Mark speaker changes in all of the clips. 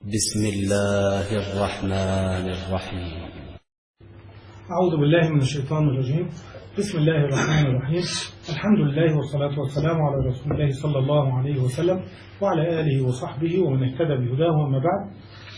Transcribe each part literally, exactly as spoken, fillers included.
Speaker 1: بسم الله الرحمن الرحيم.
Speaker 2: أعوذ بالله من الشيطان الرجيم. بسم الله الرحمن الرحيم. الحمد لله والصلاة والسلام على رسول الله صلى الله عليه وسلم وعلى آله وصحبه ومن اهتدى بهداه. وما بعد،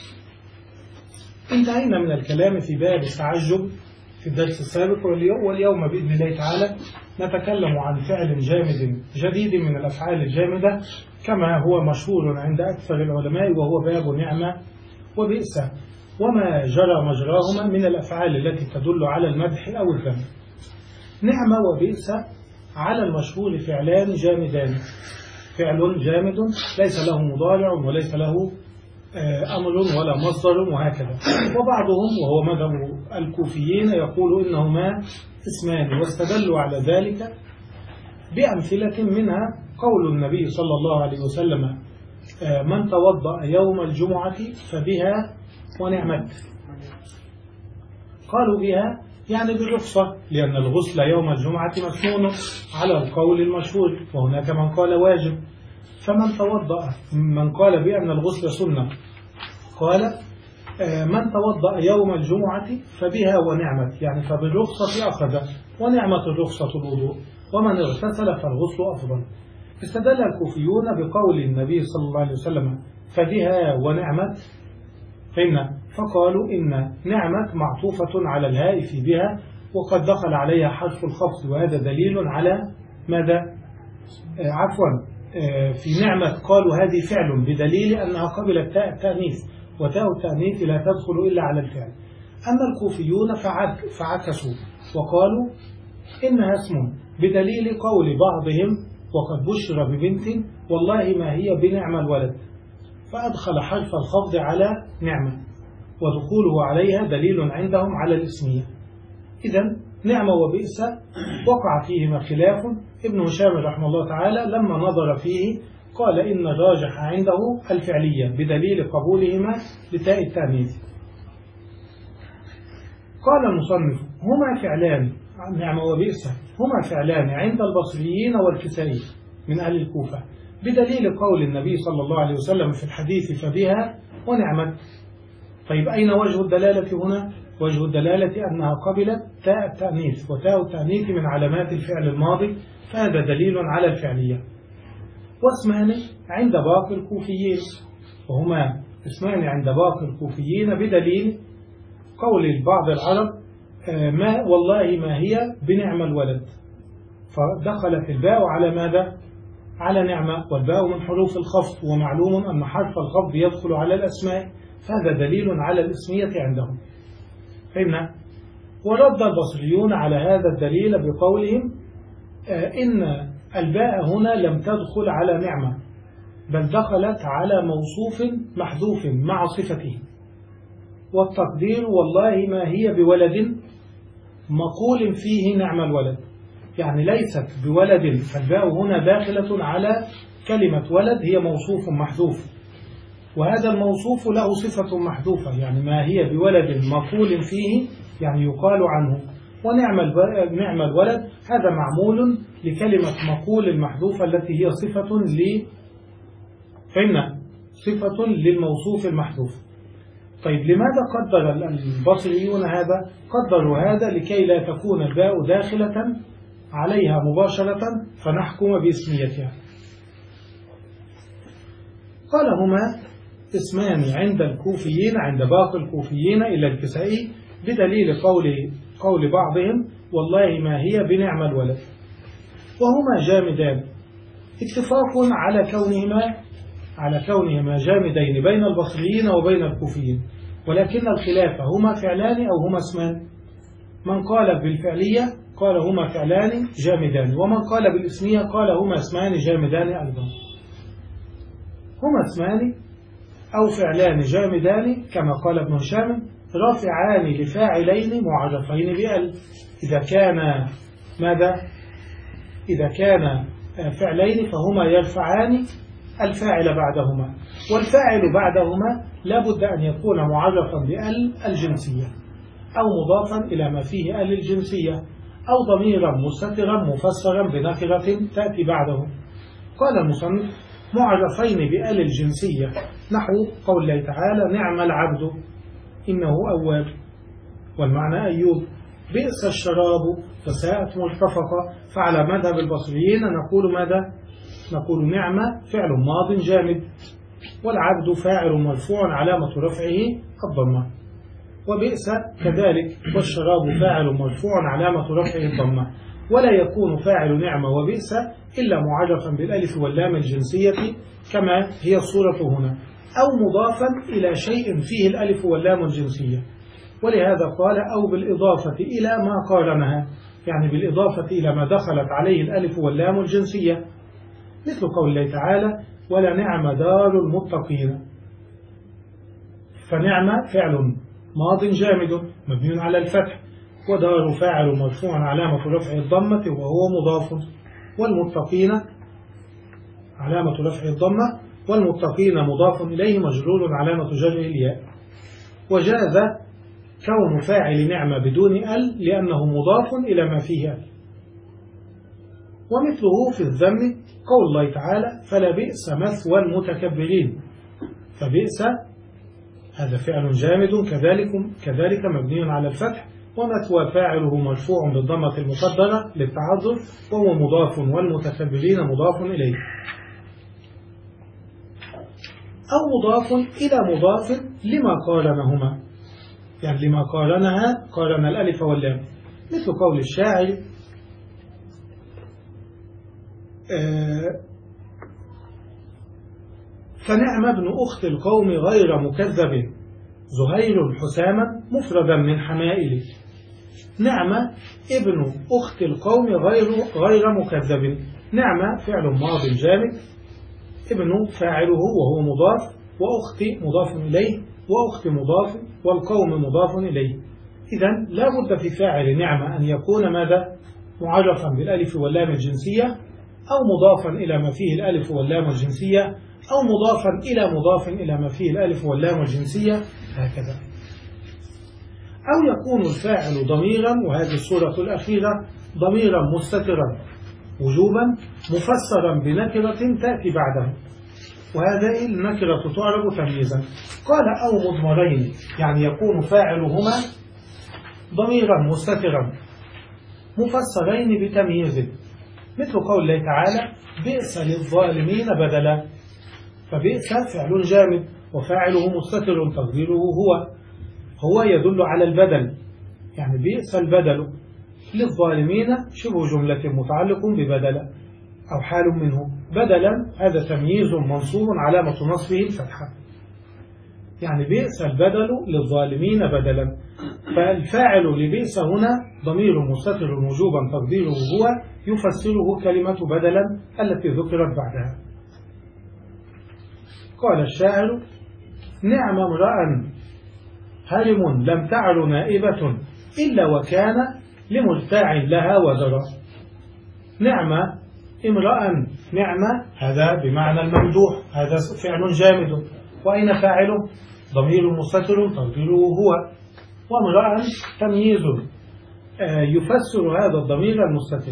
Speaker 2: انتهينا من الكلام في باب التعجب في الدرس السابق، واليوم بإذن الله تعالى نتكلم عن فعل جامد جديد من الأفعال الجامدة كما هو مشهور عند أكثر العلماء، وهو باب نعمة وبئس وما جرى مجراهما من الأفعال التي تدل على المدح أو الذم. نعمة وبئس على المشهور فعلان جامدان، فعل جامد ليس له مضارع وليس له أمر ولا مصدر وهكذا. وبعضهم وهو مذهب الكوفيين يقول إنهما اسمان، واستدلوا على ذلك بأمثلة منها قول النبي صلى الله عليه وسلم: من توضأ يوم الجمعة فبها ونعمت. قالوا بها يعني بالرخصة، لأن الغسل يوم الجمعة مسنون على القول المشهور، وهناك من قال واجب. فمن توضأ، من قال بأن الغسل سنة، قال من توضأ يوم الجمعة فبها ونعمت، يعني فبالرخصة أخذ، ونعمة الرخصة الوضوء، ومن اغتسل فالغسل أفضل. استدل الكوفيون بقول النبي صلى الله عليه وسلم فبها ونعمت، فإن فقالوا إن نعمت معطوفة على الهاء في بها، وقد دخل عليها حرف الخفض، وهذا دليل على ماذا؟ آه عفوا آه في نعمة قالوا هذه فعل بدليل أنها قبلت تاء التأنيث، وتاء التأنيث لا تدخل إلا على الفعل. أما الكوفيون فعك فعكسوا وقالوا إنها اسم بدليل قول بعضهم: وقد بشر ببنت والله ما هي بنعم الولد، فأدخل حرف الخفض على نعمة، ودخوله عليها دليل عندهم على الاسمية. إذن نعمة وبئس وقع فيهما خلاف. ابن هشام رحمه الله تعالى لما نظر فيه قال إن الراجح عنده الفعلية بدليل قبولهما لتاء التأنيث. قال المصنف: هما فعلان، نعمة وبئس هما فعلان عند البصريين والكسائي من أهل الكوفة بدليل قول النبي صلى الله عليه وسلم في الحديث فبها ونعمت. طيب أين وجه الدلالة هنا؟ وجه الدلالة أنها قبلت تاء التأنيث، وتاء التأنيث من علامات الفعل الماضي، فهذا دليل على الفعلية. واسمان عند باقي الكوفيين، وهما اسمان عند باقي الكوفيين بدليل قول بعض العرب: ما والله ما هي بنعم الولد، فدخلت الباء على ماذا؟ على نعمة، والباء من حروف الخفض، ومعلوم أن حرف الخفض يدخل على الأسماء، فهذا دليل على الاسمية عندهم. فهمنا؟ ورد البصريون على هذا الدليل بقولهم إن الباء هنا لم تدخل على نعمة، بل دخلت على موصوف محذوف مع صفته، والتقدير والله ما هي بولد مقول فيه نعم الولد، يعني ليست بولد، فالباء هنا داخلة على كلمة ولد، هي موصوف محذوف، وهذا الموصوف له صفة محذوفة، يعني ما هي بولد مقول فيه، يعني يقال عنه. ونعم نعم الولد هذا معمول لكلمة مقول المحذوفة التي هي صفة ل فإن صفة للموصوف المحذوف. طيب لماذا قدر البصريون هذا؟ قدروا هذا لكي لا تكون الباء داخلة عليها مباشرة فنحكم باسميتها. قال: هما اسمان عند الكوفيين، عند باقي الكوفيين إلى الكسائي بدليل قول قول بعضهم: والله ما هي بنعم الولد. وهما جامدان، اتفاق على كونهما على كونهما جامدين بين البصريين وبين الكوفيين، ولكن الخلاف هما فعلان أو هما اسمان. من قال بالفعلية قال هما فعلان جامدان، ومن قال بالاسمية قال هما اسمان جامدان أيضا. هما اسمان أو فعلان جامدان كما قال ابن هشام رافعان لفاعلين معرفين بأل، إذا كان ماذا؟ إذا كان فعلين فهما يرفعان الفاعل بعدهما، والفاعل بعدهما لابد أن يكون معرفا بأل الجنسية، أو مضافا إلى ما فيه أل الجنسية، أو ضميرا مستترا مفسرا بنكرة تأتي بعده. قال المصنف: معرفين بأل الجنسية نحو قول الله تعالى نعم العبد إنه أواب، والمعنى أيوب. بئس الشراب فساءت مرتفقة. فعلى مذهب البصريين نقول ماذا؟ نقول نعمة فعل ماض جامد، والعبد فاعل مرفوع علامة رفعه الضمة، وبئس كذلك، والشراب فاعل مرفوع علامة رفعه الضمة. ولا يكون فاعل نعمة وبئس إلا معرفا بالألف واللام الجنسية كما هي الصورة هنا، أو مضافا إلى شيء فيه الألف واللام الجنسية، ولهذا قال أو بالإضافة إلى ما قارنها، يعني بالإضافة إلى ما دخلت عليه الألف واللام الجنسية، مثل قول الله تعالى ولنعم دار المتقين. فنعم فعل ماض جامد مبني على الفتح، ودار فاعل مرفوع علامة رفع الضمة وهو مضاف، والمتقين علامة رفع الضمة، والمتقين مضاف إليه مجرور علامة جره الياء. وجاز كون فاعل نعمة بدون ال لأنه مضاف إلى ما فيه ال. ومثله في الذم قول الله تعالى فلا بئس مثوى المتكبرين. فبئس هذا فعل جامد كذلك كذلك مبني على الفتح، ومثوى فاعله مرفوع بالضمة المقدرة للتعذر وهو مضاف، والمتكبرين مضاف إليه، أو مضاف إلى مضاف لما قارنهما، يعني لما قارنها قارن الألف واللام، مثل قول الشاعر آه فنعم ابن أخت القوم غير مكذب زهير حساما مفردا من حمائل. نعم ابن أخت القوم غير غير مكذب. نعم فعل ماض جامد، ابن فاعله وهو مضاف، وأخت مضاف إليه، وأخت مضاف، والقوم مضاف إليه. إذن لا بد في فاعل نعمة أن يكون ماذا؟ معرفا بالألف واللام الجنسية، أو مضافا إلى ما فيه الألف واللام الجنسية، أو مضافا إلى مضاف إلى ما فيه الألف واللام الجنسية، هكذا. أو يكون الفاعل ضميرا، وهذه الصورة الأخيرة ضميرا مستترا وجوبا مفسرا بنكرة تأتي بعده، وهذه النكرة تعرب تمييزا. قال أو مضمرين، يعني يكون فاعلهما ضميرا مستترا مفسرين بتمييز، مثل قول الله تعالى بئس للظالمين بدلا. فبئس فعل جامد وفاعله مستتر تقديره هو، هو يدل على البدل، يعني بئس البدل للظالمين شبه جملة متعلق ببدل أو حال منه. بدلا هذا تمييز منصوب علامة نصبه الفتحة، يعني بئس البدل للظالمين بدلا. فالفاعل لبئس هنا ضمير مستتر وجوبا تقديره هو يفسره كلمة بدلا التي ذكرت بعدها. قال الشاعر نعم امرأ هرم لم تعر نائبة إلا وكان لمرتاع لها وزرا. نعم امرأ، نعمة هذا بمعنى الممدوح، هذا فعل جامد، وأين فاعله؟ ضمير مستتر تقديره هو، وامرأ تمييز يفسر هذا الضمير المستتر.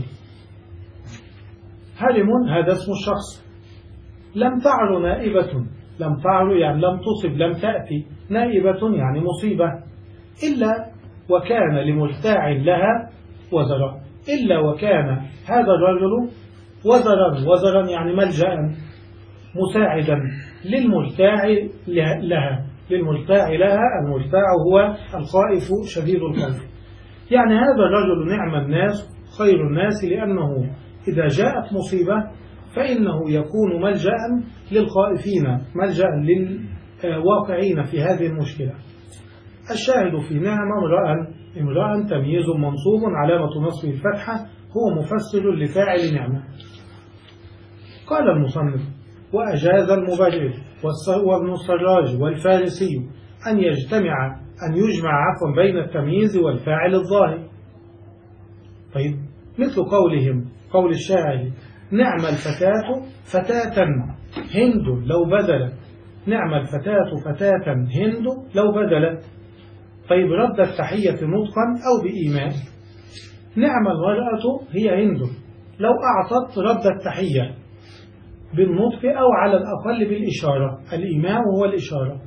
Speaker 2: هرم هذا اسم الشخص. لم تعر نائبة، لم تعر يعني لم تصب، لم تأتي، نائبة يعني مصيبة، إلا وكان لمرتاع لها وزرا، إلا وكان هذا الرجل وزرا، وزرا يعني ملجأ مساعدا للمرتاع لها، للمرتاع لها، المرتاع هو الخائف شديد الخوف، يعني هذا الرجل نعم الناس خير الناس، لأنه إذا جاءت مصيبة فإنه يكون ملجأ للخائفين، ملجأ للواقعين في هذه المشكلة. الشاهد في نعم امرأ، امرأ تمييز منصوب علامة نصب الفتحة هو مفسر لفاعل نعمة. قال المصنف وأجاز المبرر وابن السراج والفارسي أن يجتمع أن يجمع عفوا بين التمييز والفاعل الظاهر. طيب مثل قولهم قول الشاعر نعم الفتاة فتاة هند لو بدلت، نعم الفتاة فتاة هند لو بدلت. طيب رد التحية نطقا أو بإيمان. نعم المرأة هي هند لو أعطت رد التحية، بالنطق أو على الأقل بالإشارة. الإيماء هو الإشارة.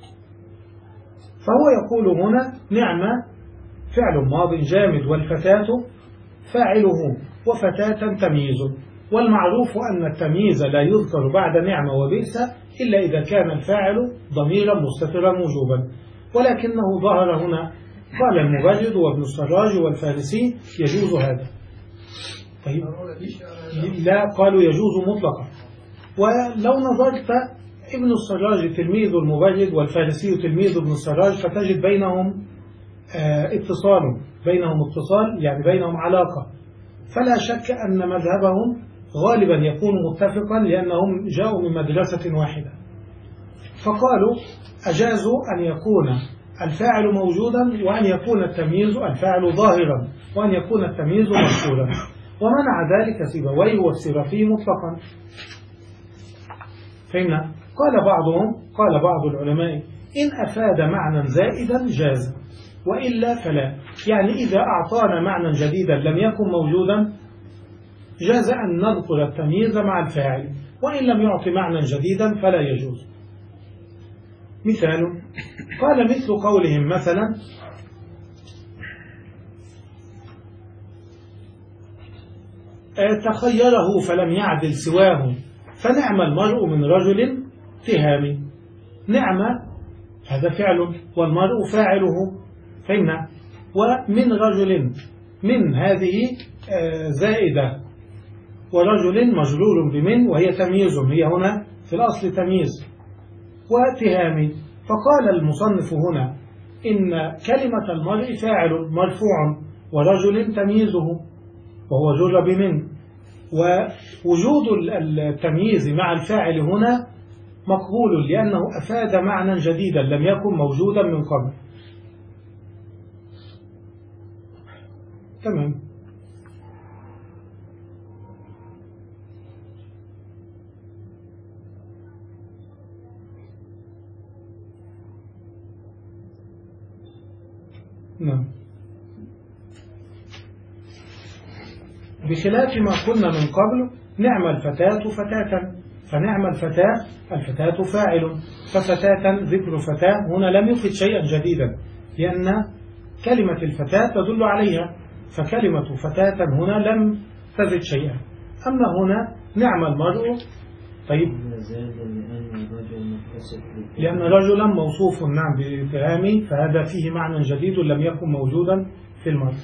Speaker 2: فهو يقول هنا نعم فعل ماض جامد والفتاة فاعله وفتاة تمييز، والمعروف أن التمييز لا يذكر بعد نعمة وبئس إلا إذا كان الفاعل ضميرا مستترا وجوبا، ولكنه ظهر هنا. قال المبرد وابن السراج والفارسي يجوز هذا. طيب لا، قالوا يجوز مطلقا. ولو نظرت ابن السراج تلميذ المبرد والفارسي تلميذ ابن السراج فتجد بينهم اه اتصال بينهم اتصال يعني بينهم علاقة، فلا شك أن مذهبهم غالبا يكون متفقا لأنهم جاءوا من مدرسة واحدة. فقالوا أجازوا أن يكون الفاعل موجودا وأن يكون التمييز الفاعل ظاهرا وأن يكون التمييز مذكورا، ومنع ذلك سيبويه والسرافي مطلقا. فهمنا؟ قال بعضهم قال بعض العلماء إن أفاد معنى زائدا جاز، وإلا فلا. يعني إذا أعطانا معنى جديدا لم يكن موجودا جاز أن نذكر التمييز مع الفاعل، وإن لم يعطي معنى جديدا فلا يجوز. مثال قال مثل قولهم مثلا تخيره فلم يعدل سواه فنعم المرء من رجل تهامي. نعم هذا فعل والمرء فاعله، فهمنا؟ ومن رجل من هذه زائدة، ورجل مجرور بمن وهي تمييز، هي هنا في الأصل تمييز. وتهامي، فقال المصنف هنا إن كلمة المرء فاعل مرفوع ورجل تمييزه وهو جر بمن، ووجود التمييز مع الفاعل هنا مقبول لأنه أفاد معنى جديدا لم يكن موجودا من قبل. تمام. نعم. بخلاف ما قلنا من قبل نعم الفتاة فتاة، فنعم الفتاة الفتاة فاعل، ففتاة ذكر فتاة هنا لم يفد شيئا جديدا لأن كلمة الفتاة تدل عليها، فكلمة فتاة هنا لم تزد شيئا. أما هنا نعم المرء. طيب لأن رجلا موصوف نعم باتهامي، فهذا فيه معنى جديد لم يكن موجودا في المرء.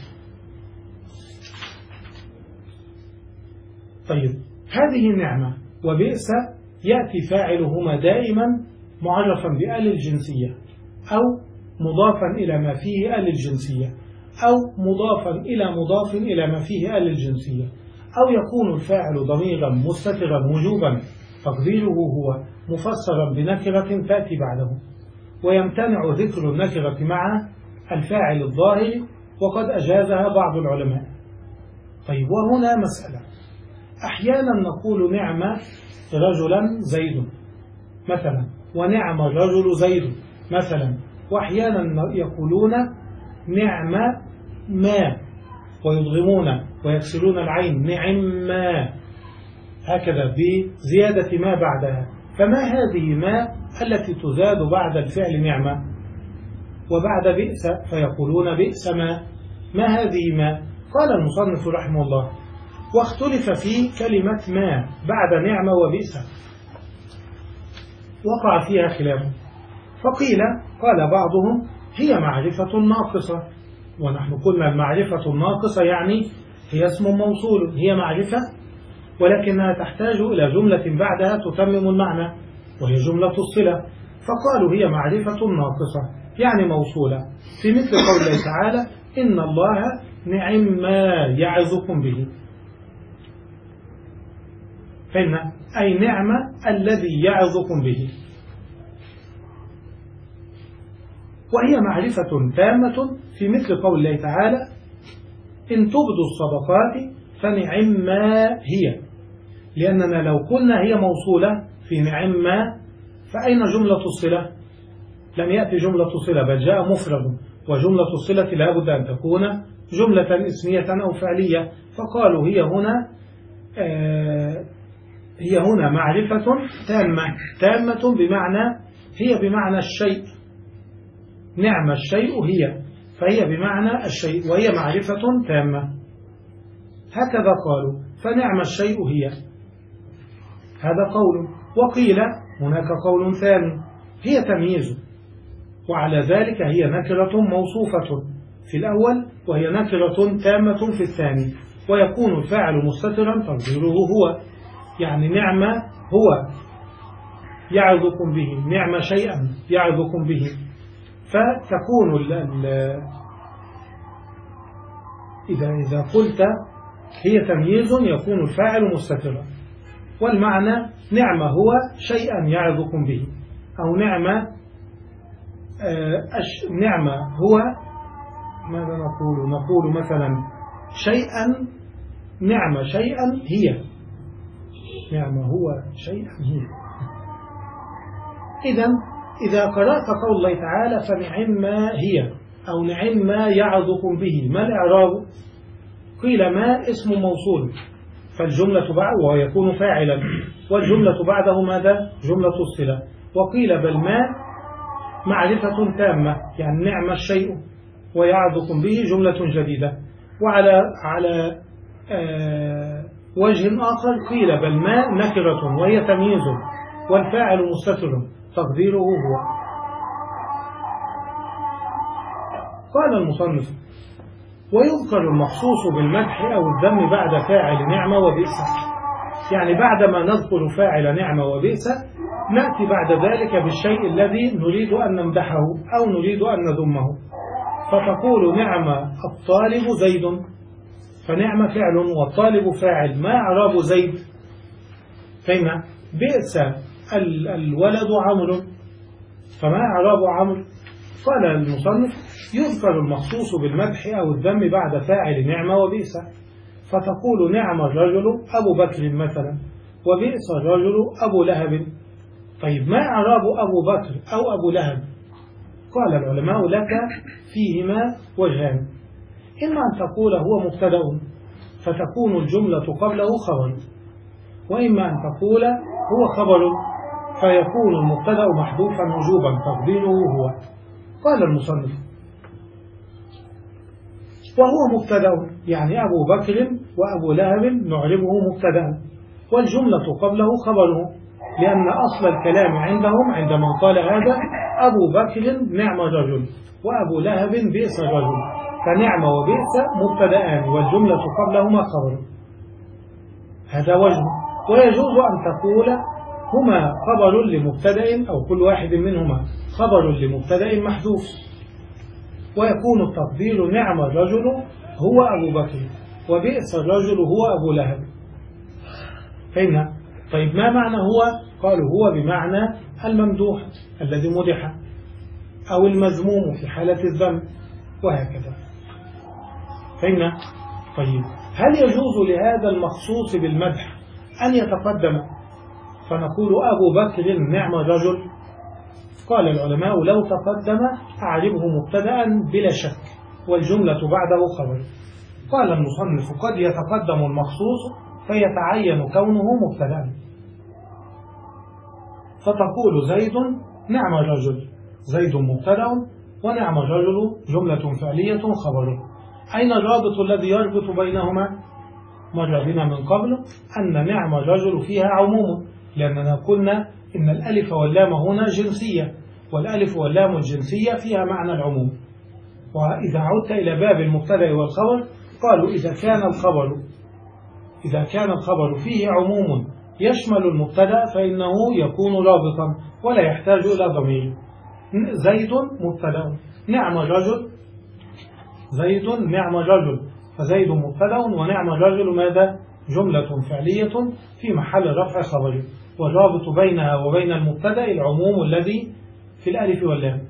Speaker 2: طيب هذه نعمة وبئس يأتي فاعلهما دائما معرفا بآل الجنسية أو مضافا إلى ما فيه آل الجنسية أو مضافا إلى مضاف إلى ما فيه آل الجنسية، أو يكون الفاعل ضميرا مستترا وجوبا تقديره هو مفسرا بنكرة تأتي بعده، ويمتنع ذكر النكرة مع الفاعل الظاهر وقد أجازها بعض العلماء. طيب وهنا مسألة، أحيانا نقول نعم رجلا زيد مثلا ونعم الرجل زيد مثلا، وأحيانا يقولون نعم ما ويضغمون ويكسرون العين نعم ما، هكذا بزيادة ما بعدها. فما هذه ما التي تزاد بعد الفعل نعمة وبعد بئس فيقولون بئس ما، ما هذه ما؟ قال المصنف رحمه الله واختلف في كلمة ما بعد نعمة وبئس، وقع فيها خلاف. فقيل قال بعضهم هي معرفة ناقصة، ونحن قلنا المعرفة الناقصة يعني هي اسم موصول، هي معرفة ولكنها تحتاج إلى جملة بعدها تتمم المعنى وهي جملة الصلة، فقالوا هي معرفة ناقصة يعني موصولة، في مثل قوله تعالى إن الله نعم ما يعظكم به. فإن أي نعمة الذي يعظكم به، وهي معرفة تامة في مثل قول الله تعالى إن تبدوا الصدقات فنعم ما هي، لأننا لو قلنا هي موصولة في نعم ما فأين جملة الصلة؟ لم يأتي جملة صلة بل جاء مفرد، وجملة الصلة لا بد أن تكون جملة اسمية أو فعلية، فقالوا هي هنا هي هنا معرفة تامة. تامة بمعنى هي بمعنى الشيء، نعم الشيء هي، فهي بمعنى الشيء وهي معرفة تامة. هكذا قالوا، فنعم الشيء هي، هذا قول. وقيل هناك قول ثاني، هي تمييز، وعلى ذلك هي نكرة موصوفة في الأول، وهي نكرة تامة في الثاني، ويكون الفاعل مستترا تقديره هو، يعني نعم هو يعظكم به، نعم شيئا يعظكم به. فتكون ال ال إذا إذا قلت هي تمييز يكون الفاعل مستترا، والمعنى نعم هو شيئا يعظكم به، أو نعم أش نعم هو، ماذا نقول؟ نقول مثلا شيئا، نعم شيئا هي، نعم هو شيئا هي. إذن إذا قرأت قول الله تعالى فنعم ما هي أو نعم ما يعظكم به، ما الإعراب؟ قيل ما اسم موصول، فالجملة بعد ويكون فاعلا، والجملة بعده ماذا؟ جملة الصلة. وقيل بل ما معرفة تامة، يعني نعم الشيء ويعظكم به جملة جديدة. وعلى على آه وجه آخر قيل بل ما نكرة وهي تمييز والفاعل مستتر تقديره هو. قال المصنف ويذكر المخصوص بالمدح أو الذم بعد فاعل نعمة وبئس، يعني بعدما نذكر فاعل نعمة وبئس نأتي بعد ذلك بالشيء الذي نريد أن نمدحه أو نريد أن نذمه. فتقول نعم الطالب زيد، فنعم فعل والطالب فاعل، ما إعراب زيد؟ فهمنا؟ بئس الولد عمرو، فما إعراب عمرو؟ قال المصنف يذكر المخصوص بالمدح أو الذم بعد فاعل نعمة وبئس، فتقول نعم الرجل أبو بكر مثلا، وبئس الرجل أبو لهب. طيب ما إعراب أبو بكر أو أبو لهب؟ قال العلماء لك فيهما وجهان، إما أن تقول هو مبتدأ فتكون الجملة قبله خبر، وإما أن تقول هو خبر فيكون المبتدأ محذوفا وجوبا تقديره هو. قال المصنف وهو مبتدأ، يعني أبو بكر وأبو لهب نعربه مبتدأ، والجملة قبله خبره، لأن أصل الكلام عندهم عندما قال هذا أبو بكر نعم رجل وأبو لهب بئس رجل، فنعم وبئس مبتدأان والجملة قبلهما خبر، هذا وجه. ويجوز أن تقول هما خبر لمبتدأ أو كل واحد منهما خبر لمبتدأ محذوف، ويكون التقدير نعم الرجل هو أبو بكر وبئس الرجل هو أبو لهب. فهمنا؟ طيب ما معنى هو؟ قالوا هو بمعنى الممدوح الذي مدح أو المذموم في حالة الذم وهكذا. فهمنا؟ طيب هل يجوز لهذا المخصوص بالمدح أن يتقدم فنقول أبو بكر نعم رجل؟ قال العلماء لو تقدم أعربه مبتدأ بلا شك والجملة بعده خبر. قال المصنف قد يتقدم المخصوص فيتعين كونه مبتدأ، فتقول زيد نعم رجل، زيد مبتدأ ونعم رجل جملة فعلية خبر. أين الرابط الذي يربط بينهما؟ مر بنا من قبل أن نعم الرجل فيها عموم، لأننا قلنا إن الألف واللام هنا جنسية، والألف واللام الجنسية فيها معنى العموم. وإذا عدت إلى باب المبتدأ والخبر قالوا إذا كان الخبر إذا كان الخبر فيه عموم يشمل المبتدأ فإنه يكون رابطا ولا يحتاج إلى ضمير. زيد مبتدأ نعم رجل، زيد نعم رجل، فزيد مبتدأ ونعم الرجل ماذا؟ جملة فعلية في محل رفع خبر، والرابط بينها وبين المبتدأ العموم الذي في الألف واللام.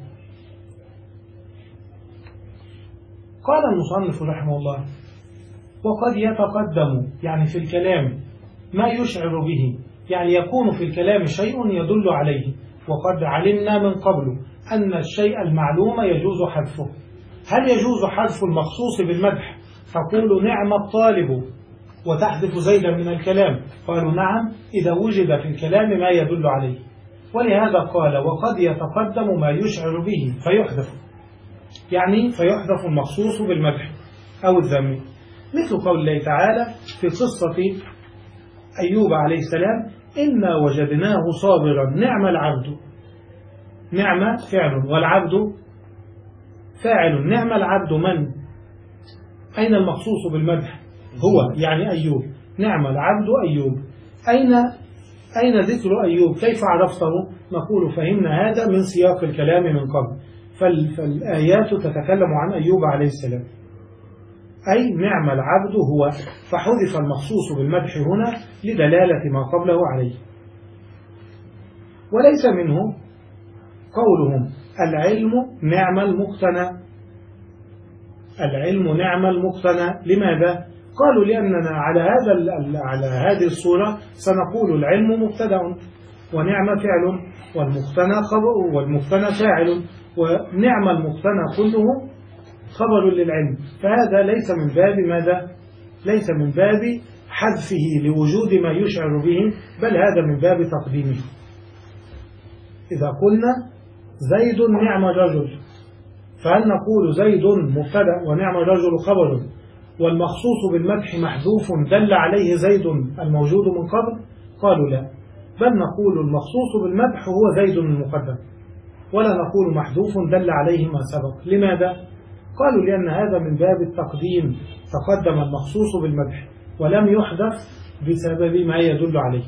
Speaker 2: قال المصنف رحمه الله وقد يتقدم يعني في الكلام ما يشعر به، يعني يكون في الكلام شيء يدل عليه، وقد علمنا من قبل أن الشيء المعلوم يجوز حذفه. هل يجوز حذف المخصوص بالمدح؟ تقول نعم الطالب وتحذف زيدا من الكلام؟ قالوا نعم، إذا وجد في الكلام ما يدل عليه. ولهذا قال وقد يتقدم ما يشعر به فيحذف، يعني فيحذف المخصوص بالمدح أو الذم، مثل قول الله تعالى في قصة أيوب عليه السلام: إنا وجدناه صابرا نعم العبد. نعم فعل والعبد فاعل. نعم العبد من؟ أين المخصوص بالمدح؟ هو، يعني أيوب. نعم العبد أيوب. أين أين ذكر أيوب؟ كيف عرفته؟ نقول فهمنا هذا من سياق الكلام من قبل، فالآيات تتكلم عن أيوب عليه السلام، أي نعم العبد هو، فحذف المخصوص بالمدح هنا لدلالة ما قبله عليه. وليس منه قولهم العلم نعم المقتنى. العلم نعم المقتنى، لماذا؟ قالوا لأننا على هذا على هذه الصورة سنقول العلم مبتدأ ونعم فعل والمقتنى خبر والمقتنى فاعل، ونعم المقتنى كله خبر للعلم، فهذا ليس من باب ماذا؟ ليس من باب حذفه لوجود ما يشعر به، بل هذا من باب تقديمه. إذا قلنا زيد نعم الرجل، فهل نقول زيد مبتدأ ونعم الرجل خبر والمخصوص بالمدح محذوف دل عليه زيد الموجود من قبل؟ قالوا لا، بل نقول المخصوص بالمدح هو زيد المقدم، ولا نقول محذوف دل عليه ما سبق. لماذا؟ قالوا لأن هذا من باب التقديم، تقدم المخصوص بالمدح ولم يحذف بسبب ما يدل عليه.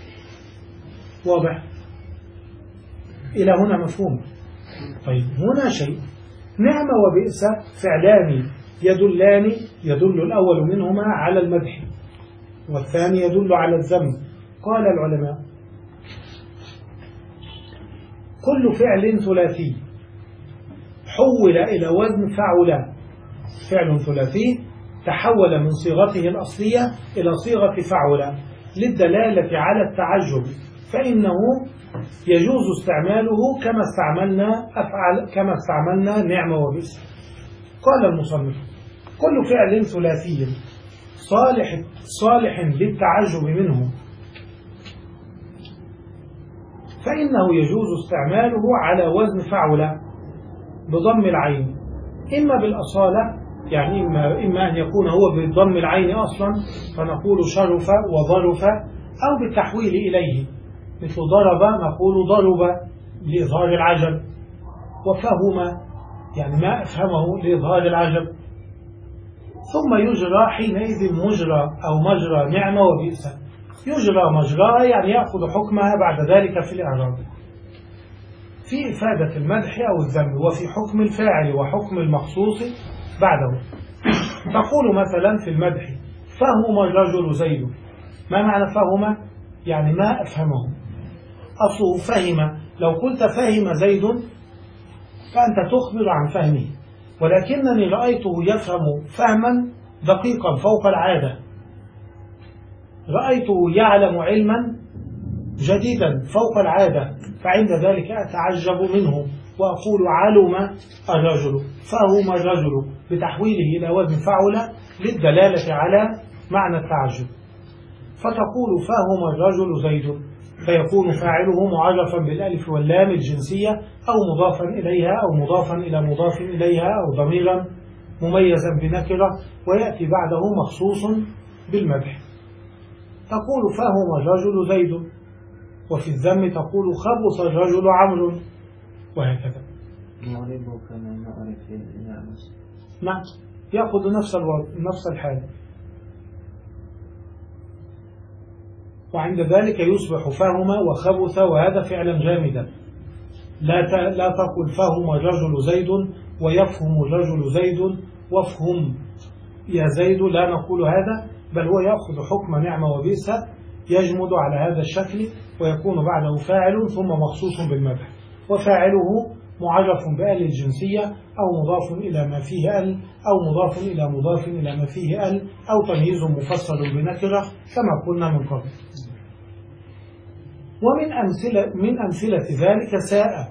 Speaker 2: واضح؟ إلى هنا مفهوم؟ طيب هنا شيء، نعم وبئس فعلان يدلان، يدل الأول منهما على المدح والثاني يدل على الذم. قال العلماء كل فعل ثلاثي حول إلى وزن فعل، فعل ثلاثي تحول من صيغته الأصلية إلى صيغة فعل للدلالة على التعجب، فإنه يجوز استعماله كما استعملنا أفعل كما استعملنا نعم وبئس. قال المصنف كل فعل ثلاثي صالح صالح للتعجب منه فإنه يجوز استعماله على وزن فعل بضم العين، إما بالأصالة، يعني إما, إما أن يكون هو بضم العين أصلا فنقول شرف وظرف، أو بالتحويل إليه مثل ضرب نقول ضرب لإظهار العجب، وفهم يعني ما أفهمه لإظهار العجب. ثم يجرى حينئذ مجرى أو مجرى نعمة وبئس، يجرى مجراها يعني يأخذ حكمها بعد ذلك في الإعراب، في إفادة المدح أو الذم، وفي حكم الفاعل وحكم المخصوص بعده. تقول مثلا في المدح فهم الرجل زيد، ما معنى فهم؟ يعني ما أفهمه، أصله فهم. لو قلت فهم زيد فأنت تخبر عن فهمه، ولكنني رأيته يفهم فهما دقيقا فوق العادة، رأيته يعلم علما جديدا فوق العادة، فعند ذلك أتعجب منه وأقول علم الرجل، فهم الرجل بتحويله إلى وزن فعل للدلالة على معنى التعجب. فتقول فهم الرجل زيد، فيكون فاعله معرفا بالالف واللام الجنسية أو مضافا إليها أو مضافا إلى مضاف إليها أو ضميرا مميزا بنكرة، ويأتي بعده مخصوص بالمدح. تقول فهم الرجل زيد، وفي الذم تقول خبث الرجل عمرو، وهكذا. نعم، يأخذ نفس نفس الحال، وعند ذلك يصبح فهم وخبث، وهذا فعلا جامدا. لا لا تقل فهم الرجل زيد ويفهم الرجل زيد وافهم يا زيد، لا نقول هذا، بل هو يأخذ حكم نعمة وبئس يجمد على هذا الشكل، ويكون بعده فاعل ثم مخصوص بالمدح، وفاعله معرف بآل الجنسية أو مضاف إلى ما فيه ال، أو مضاف إلى مضاف إلى ما فيه ال، أو تمييز مفصل بنكرة كما قلنا من قبل. ومن أمثلة من أمثلة ذلك ساء.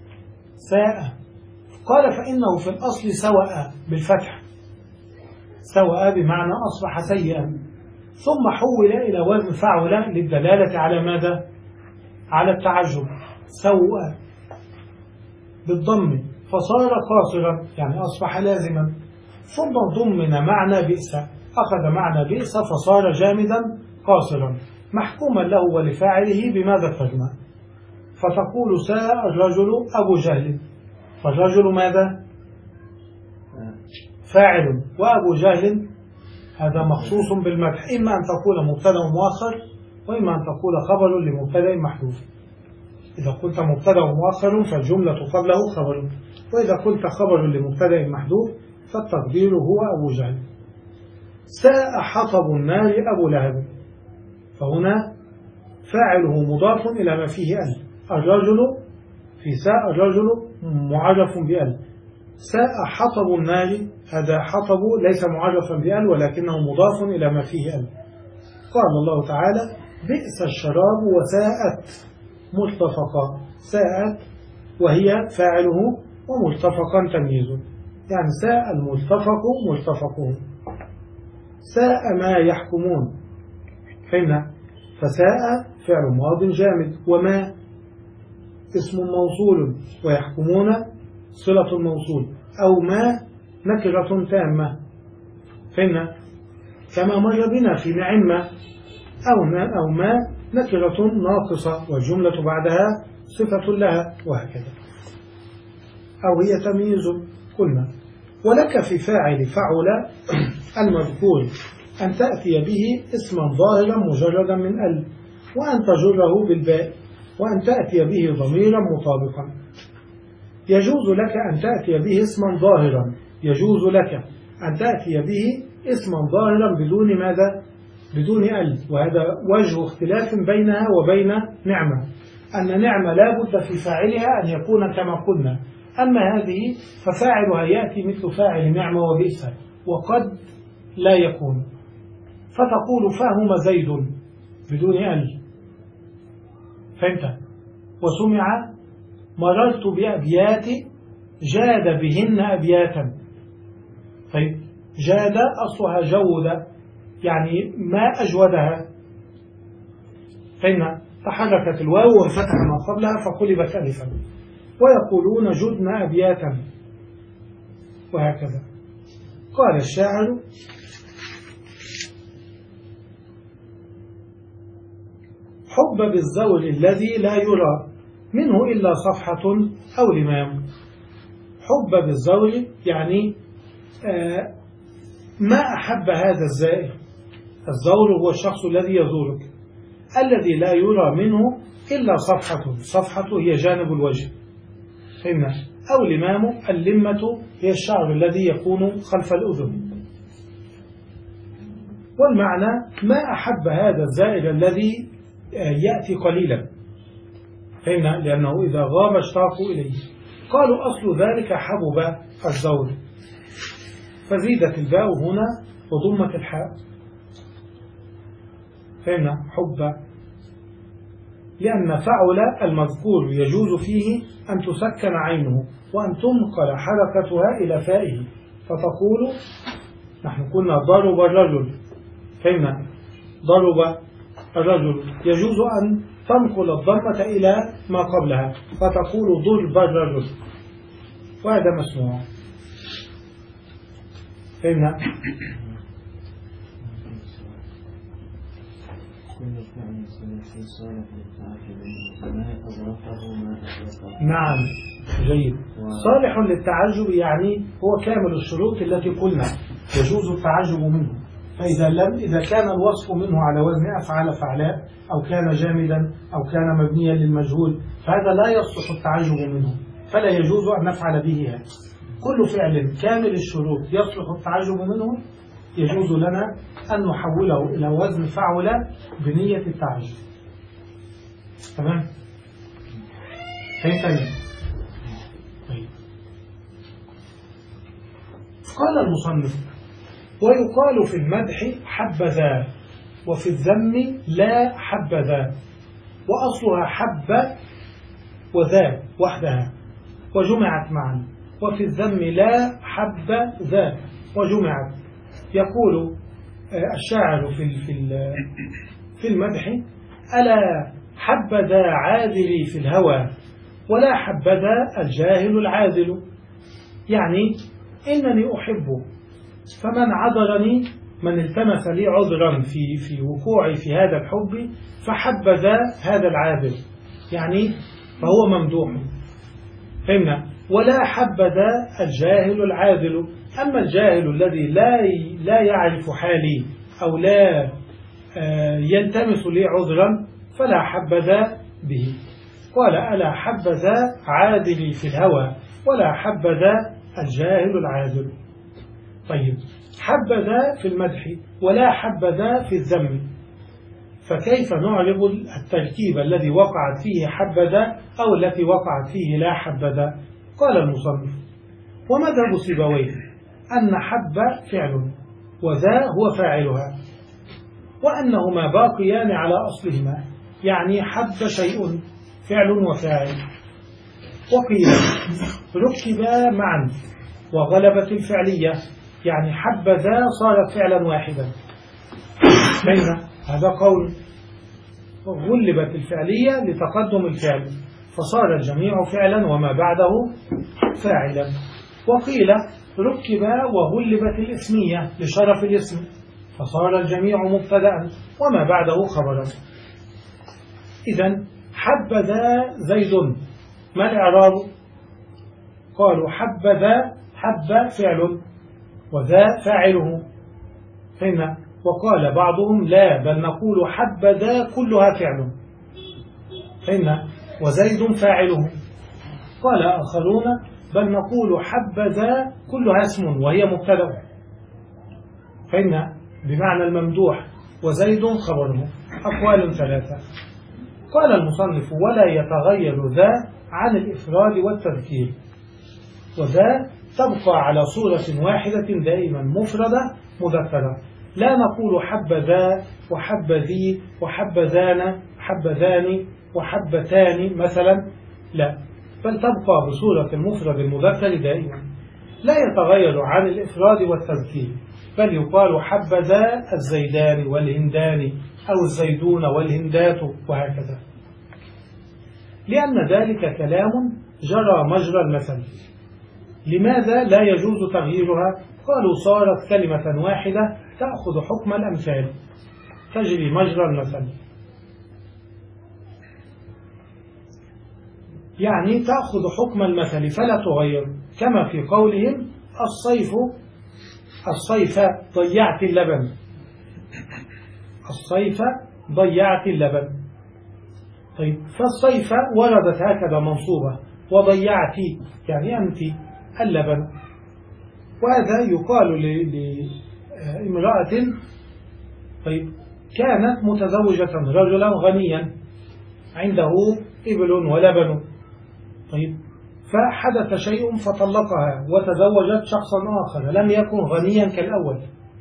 Speaker 2: ساء قال فإنه في الأصل سواء بالفتح، سوء بمعنى أصبح سيئا، ثم حول إلى وزن فعل للدلالة على ماذا؟ على التعجب. سوء بالضم فصار قاصرا يعني أصبح لازما، ثم ضمن معنى بئس، أخذ معنى بئس فصار جامدا قاصرا محكوما له ولفاعله بماذا تجمع؟ فتقول ساء الرجل أبو جهل، فالرجل ماذا؟ فاعل، وأبو جهل هذا مخصوص بالمدح، إما أن تقول مبتدأ مؤخر وإما أن تقول خبر لمبتدأ محذوف. إذا قلت مبتدأ مؤخر فالجملة قبله خبر، وإذا قلت خبر لمبتدأ محذوف فالتقدير هو أبو جهل. ساء حطب النار أبو لهب، فهنا فاعله مضاف إلى ما فيه أل، الرجل في ساء الرجل معرف بأل. ساء حطب النار، هذا حطب ليس معرفا بأل ولكنه مضاف إلى ما فيه أل. قال الله تعالى بئس الشراب وساءت مرتفقا، ساءت وهي فاعله ومرتفقا تمييز، يعني ساء المرتفق مرتفقه. ساء ما يحكمون، فهمنا؟ فساء فعل ماض جامد، وما اسم موصول، ويحكمون صلة الموصول، أو ما نكرة تامة، فهمنا؟ كما مر بنا في نعمة، أو ما, أو ما نكرة ناقصة والجملة بعدها صفة لها، وهكذا. أو هي تمييز قلنا. ولك في فاعل فعل المذكور أن تأتي به اسما ظاهرا مجردا من ال، وأن تجره بالباء، وأن تأتي به ضميرا مطابقا. يجوز لك أن تأتي به اسما ظاهرا، يجوز لك أن تأتي به اسما ظاهرا بدون ماذا؟ بدون ال، وهذا وجه اختلاف بينها وبين نعمة، أن نعمة لا بد في فاعلها أن يكون كما قلنا، أما هذه ففاعلها يأتي مثل فاعل نعمة وبئس، وقد لا يكون، فتقول فهم زيد بدون ال، فهمت؟ وسمع مررت بأبيات جاد بهن أبياتا، طيب جاد أصلها جود يعني ما أجودها، فإن تحركت الواو وانفتح ما قبلها فقلبت ألفا. ويقولون جدنا أبياتا، وهكذا. قال الشاعر حب بالزول الذي لا يرى منه إلا صفحة أو لمام. حب بالزول يعني آه ما أحب هذا الزائر. الزور هو الشخص الذي يزورك، الذي لا يرى منه إلا صفحة، صفحة هي جانب الوجه، فهمنا؟ أو لمام، اللمة هي الشعر الذي يكون خلف الأذن. والمعنى ما أحب هذا الزائر الذي يأتي قليلا، فهمنا؟ لأنه إذا غاب اشتاقوا إليه. قالوا أصل ذلك حبب الزور، فزيدت الباء هنا وضمت الحاء، فهمنا؟ حب، لأن فعل المذكور يجوز فيه أن تسكن عينه وأن تنقل حركتها إلى فائه، فتقول نحن كنا ضرب الرجل، فهمنا؟ ضرب الرجل، يجوز أن تنقل الضمة إلى ما قبلها فتقول ضرب الرجل، وهذا مسموع، فهمنا؟ نعم جيد. صالح للتعجب يعني هو كامل الشروط التي قلنا يجوز التعجب منه، فإذا لم إذا كان الوصف منه على وزن أفعل فعلاء أو كان جامدا أو كان مبنيا للمجهول فهذا لا يصلح التعجب منه، فلا يجوز أن نفعل به هذا. كل فعل كامل الشروط يصلح التعجب منه يجوز لنا أن نحوله إلى وزن فعل بنية التعجب. تمام؟ فهمت؟ طيب. قال المصنف ويقال في المدح حبذا، وفي الذم لا حبذا، وأصلها حب وذا وحدها وجمعت معا، وفي الذم لا حب ذا وجمعت، يقول الشاعر في في المدح: ألا حبذا عاذلي في الهوى ولا حبذا الجاهل العاذل. يعني إنني أحبه، فمن عذرني، من التمس لي عذرا في في وقوعي في هذا الحب، فحبذا هذا العاذل، يعني فهو ممدوح. فهمنا؟ ولا حبذا الجاهل العاذل. أما الجاهل الذي لا لا يعرف حالي أو لا يلتمس لي عذرا فلا حبذا به. قال: ألا حبذا عاذلي في الهوى ولا حبذا الجاهل العاذل. طيب، حبذا في المدح ولا حبذا في الذم، فكيف نعرب التركيب الذي وقعت فيه حبذا أو التي وقعت فيه لا حبذا؟ قال المصنف: ومذهب سيبويه أن حب فعل وذا هو فاعلها، وأنهما باقيان على أصلهما، يعني حب شيء فعل وفاعل. وقيل ركبا معا وغلبت الفعلية، يعني حبذا صارت فعلا واحدا. بين هذا قول، غلبت الفعلية لتقدم الفعل فصار الجميع فعلا وما بعده فاعلا. وقيل ركبا وغلبت الاسمية لشرف الاسم فصار الجميع مبتدأ وما بعده خبرا. إذن حبذا زيد، ما الإعراب؟ قالوا حبذا، حب فعل وذا فاعله. فهمنا؟ وقال بعضهم: لا، بل نقول حبذا كلها فعل. فهمنا؟ وزيد فاعله. قال آخرون: بل نقول حبذا كلها اسم وهي مبتدأ. فهمنا؟ بمعنى الممدوح، وزيد خبره. أقوال ثلاثة. قال المصنف: ولا يتغير ذا عن الإفراد والتذكير، وذا تبقى على صورة واحدة دائما مفردة مذكرة. لا نقول حبذا وحبذي وحبذان حبذان وحبتان مثلا، لا، بل تبقى بصورة المفرد المذكر دائما، لا يتغير عن الإفراد والتذكير، بل يقال حبذا الزيدان والهندان أو الزيدون والهندات وهكذا، لأن ذلك كلام جرى مجرى المثل. لماذا لا يجوز تغييرها؟ قالوا: صارت كلمة واحدة تأخذ حكم الأمثال، تجري مجرى المثل، يعني تأخذ حكم المثل فلا تغير، كما في قولهم: الصيف الصيف ضيعت اللبن، الصيف ضيعت اللبن. طيب، فالصيف وردت هكذا منصوبة، وضيعت يعني أنت اللبن. وهذا يقال لامرأة طيب كانت متزوجة رجلا غنيا عنده إبل ولبن، طيب فحدث شيء فطلقها وتزوجت شخصا آخر لم يكن غنيا كالأول،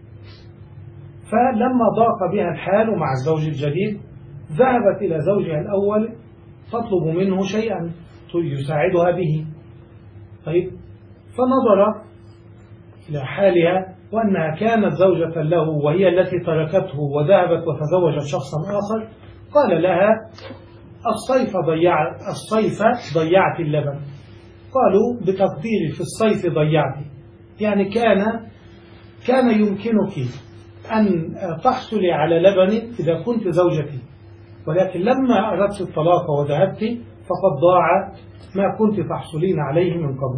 Speaker 2: فلما ضاق بها الحال مع الزوج الجديد ذهبت إلى زوجها الأول تطلب منه شيئا يساعدها به. طيب، فنظر إلى حالها وأنها كانت زوجة له وهي التي تركته وذهبت وتزوجت شخصا آخر، قال لها: الصيف ضيعت الصيف ضيعت اللبن. قالوا بتقدير في الصيف ضيعت، يعني كان كان يمكنك أن تحصلي على لبن إذا كنت زوجتي، ولكن لما أردت الطلاق وذهبت فقد ضاع ما كنت تحصلين عليه من قبل.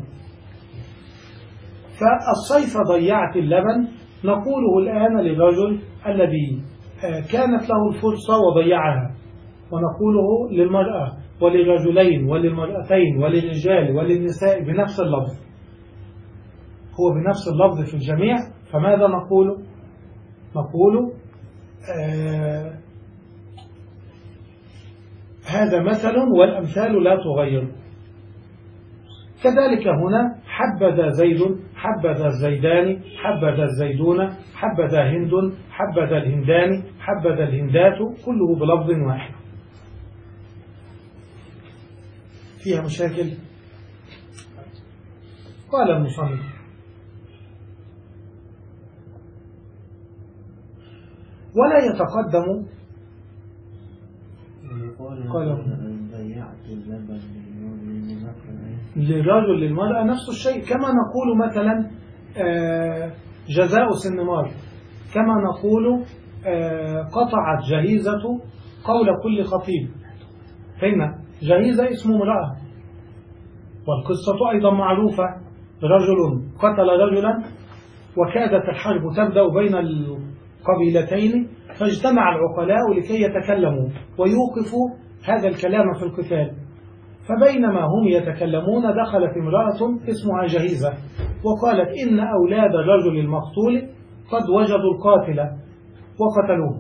Speaker 2: فالصيف ضيعت اللبن نقوله الآن للرجل الذي كانت له الفرصة وضيعها، ونقوله للمرأة وللرجلين وللمرأتين وللرجال وللنساء بنفس اللفظ، هو بنفس اللفظ في الجميع. فماذا نقول؟ نقول آه هذا مثل والأمثال لا تغير. كذلك هنا: حبذا زيد، حبذا الزيدان، حبذا الزيدون، حبذا هند، حبذا الهندان، حبذا الهندات، كله بلفظ واحد. فيها مشاكل؟ قال المصنف: ولا يتقدم قال للرجل للمرأة نفس الشيء، كما نقول مثلا جزاء سنمار، كما نقول قطعت جهيزة قول كل خطيب. فإن جهيزة اسم امرأة، والقصة أيضا معروفة، رجل قتل رجلا وكادت الحرب تبدأ بين القبيلتين، فاجتمع العقلاء لكي يتكلموا ويوقفوا هذا الكلام في القتال. فبينما هم يتكلمون دخلت امرأة اسمها جهيزة وقالت إن أولاد الرجل المقتول قد وجدوا القاتل وقتلوه.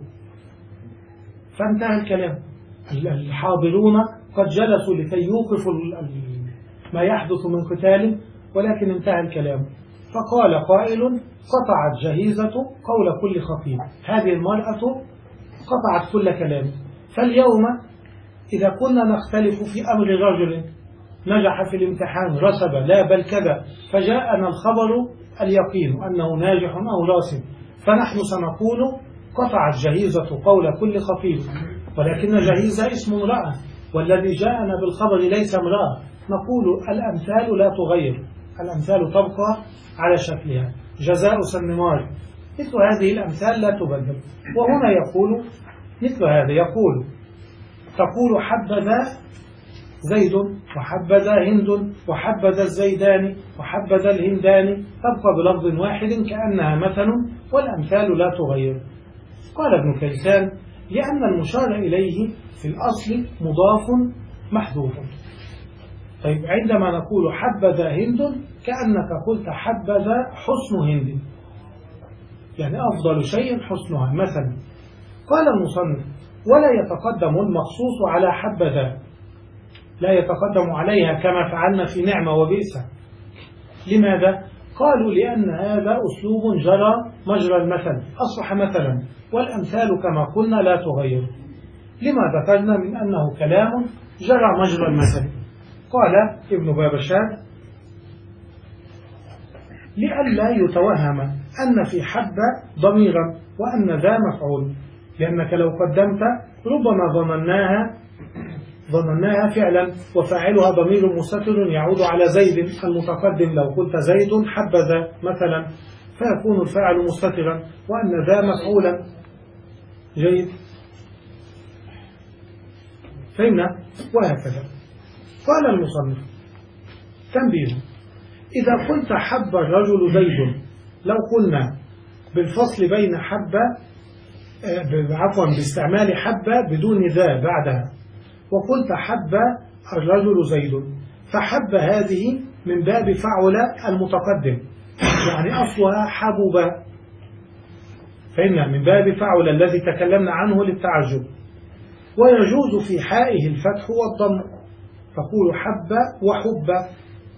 Speaker 2: فانتهى الكلام، الحاضرون قد جلسوا لكي يوقفوا ما يحدث من قتال، ولكن انتهى الكلام. فقال قائل قطعت جهيزة قول كل خطيب، هذه المرأة قطعت كل كلام. فاليوم إذا كنا نختلف في أمر رجل نجح في الامتحان رسب لا بل كذا، فجاءنا الخبر اليقين أنه ناجح أو راسب، فنحن سنقول قطعت جهيزة قول كل خطيب، ولكن جهيزة اسم امرأة والذي جاءنا بالخبر ليس امرأة. نقول الأمثال لا تغير، الأمثال تبقى على شكلها. جزاء سنمار مثل هذه الأمثال لا تبدل. وهنا يقول مثل هذا، يقول تقول حبذا زيد وحبذا هند وحبذا الزيدان وحبذا الهندان، تبقى بلفظ واحد كأنها مثل، والأمثال لا تغير. قال ابن كيسان لأن المشار إليه في الأصل مضاف محذوف. طيب عندما نقول حبذا هند كأنك قلت حبذا حسن هند، يعني أفضل شيء حسنها مثلا. قال المصنف ولا يتقدم المخصوص على حبذا، لا يتقدم عليها كما فعلنا في نعمة وبئس. لماذا؟ قالوا لأن هذا أسلوب جرى مجرى المثل، أصبح مثلا، والأمثال كما قلنا لا تغير. لما ذكرنا من أنه كلام جرى مجرى المثل. قال ابن بابشار لئلا يتوهم أن في حبة ضميرا وأن ذا مفعول، لأنك لو قدمت ربما ظنناها ظنناها فعلا وفاعلها ضمير مستتر يعود على زيد المتقدم. لو قلت زيد حبذا مثلا فيكون الفاعل مستترا وأن ذا مفعولا. جيد، فهمنا؟ وهكذا. قال المصنف تنبيه، إذا قلت حب الرجل زيد، لو قلنا بالفصل بين حبة عفوا باستعمال حبة بدون ذا بعدها، وقلت حب الرجل زيد، فحب هذه من باب فعل المتقدم، يعني أصلها حبب، فإنها من باب فعل الذي تكلمنا عنه للتعجب. ويجوز في حائه الفتح والضم، تقول حب وحب.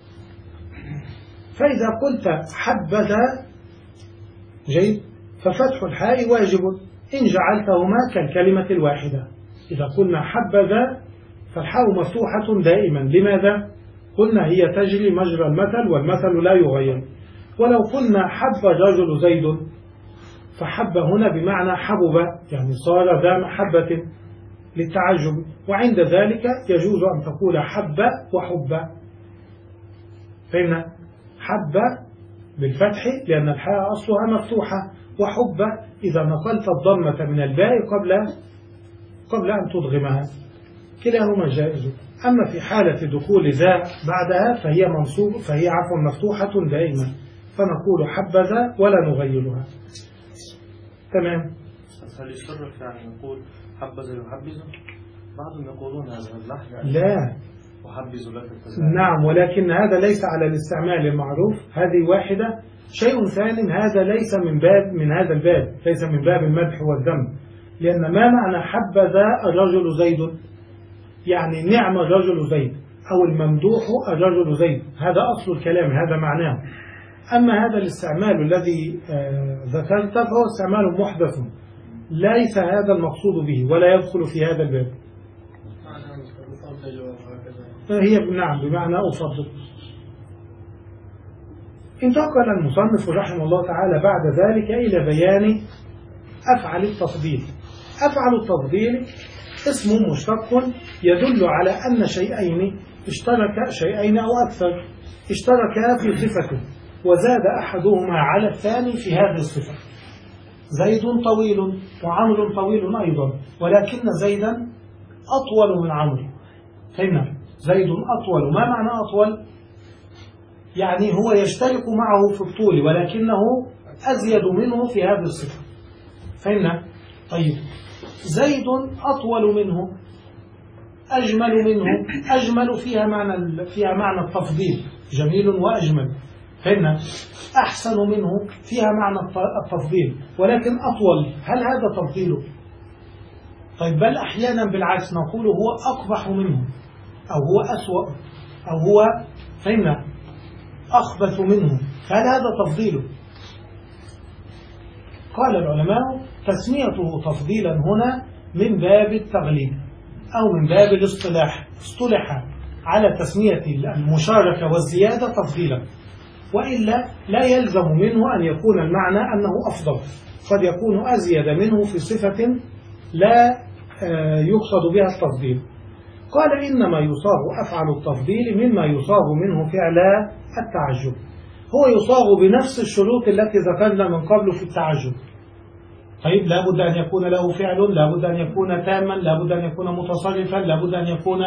Speaker 2: فإذا قلت حبذا جيد ففتح الحاء واجب إن جعلتهما كالكلمة الواحدة. إذا قلنا حبذا فالحاء مفتوحة دائما. لماذا؟ قلنا هي تجري مجرى المثل والمثل لا يغير. ولو قلنا حب الرجل زيد فحب هنا بمعنى حبب، يعني صار ذا محبة للتعجب. وعند ذلك يجوز أن تقول حب وحب. فإن حب بالفتح لأن الحاء أصلها مفتوحة، وحب إذا نقلت الضمة من الباء قبل قبل أن تضغمها، كلاهما جائز. أما في حالة دخول ذا بعدها فهي منصوب فهي عفوا مفتوحة دائما، فنقول حبذا ولا نغيرها. تمام.
Speaker 3: هل يشرف يعني نقول حبذا يحبذ؟ بعضهم يقولون هذا اللحن
Speaker 2: لا
Speaker 3: وحبذ لك التزاوج.
Speaker 2: نعم، ولكن هذا ليس على الاستعمال المعروف، هذه واحدة. شيء ثاني، هذا ليس من باب من هذا الباب، ليس من باب المدح والذم. لأن ما معنى حبذا الرجل زيد؟ يعني نعم الرجل زيد، أو الممدوح الرجل زيد، هذا أصل الكلام، هذا معناه. أما هذا الاستعمال الذي ذكرته فهو استعمال محدث، ليس هذا المقصود به ولا يدخل في هذا الباب. هي نعم بمعنى أفضل. انتقل المصنف رحمه الله تعالى بعد ذلك إلى بيان أفعل التفضيل. أفعل التفضيل اسم مشتق يدل على أن شيئين اشترك شيئين أو أكثر اشتركا في صفة وزاد أحدهما على الثاني في هذه الصفة. زيد طويل وعمرو طويل أيضا، ولكن زيدا أطول من عمرو. فهمنا؟ زيد أطول. ما معنى أطول؟ يعني هو يشترك معه في الطول ولكنه أزيد منه في هذه الصفة. فهمنا؟ طيب زيد أطول منه، أجمل منه. أجمل فيها معنى فيها معنى التفضيل، جميل وأجمل. فهمنا؟ أحسن منه فيها معنى التفضيل، ولكن أطول هل هذا تفضيله؟ طيب بل أحيانا بالعكس نقول هو أقبح منه أو هو أسوأ أو هو فهمنا أخبث منه، هل هذا تفضيله؟ قال العلماء تسميته تفضيلا هنا من باب التغليب أو من باب الاصطلاح، اصطلح على تسمية المشاركة والزيادة تفضيلا، وإلا لا يلزم منه أن يكون المعنى أنه أفضل، قد يكون أزيد منه في صفة لا يقصد بها التفضيل. قال إنما يصاغ أفعل التفضيل مما يصاغ منه فعل التعجب. هو يصاغ بنفس الشروط التي ذكرنا من قبل في التعجب. طيب لابد أن يكون له فعل، لابد أن يكون تاما، لابد أن يكون متصرفا، لابد أن يكون